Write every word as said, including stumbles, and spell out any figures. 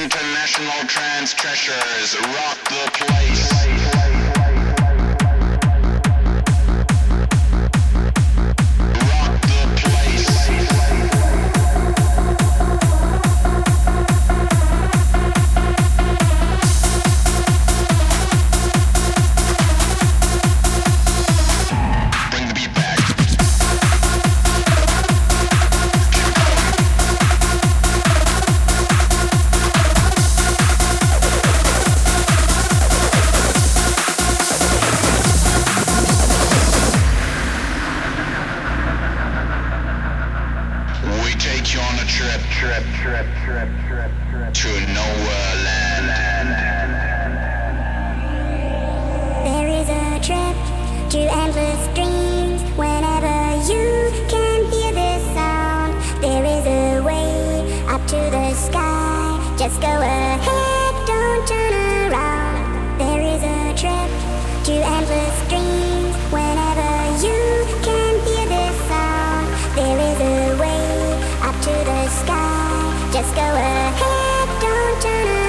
International trance treasures rock the place. Rock the place. Bring the beat back. We take you on a trip, trip, trip, trip, trip, trip to nowhere land. There is a trip to endless dreams. Whenever you can hear this sound, there is a way up to the sky. Just go ahead, don't turn around. There is a trip to endless dreams. Whenever you can hear this sound, there is a way up to the sky. Just go ahead, don't turn around.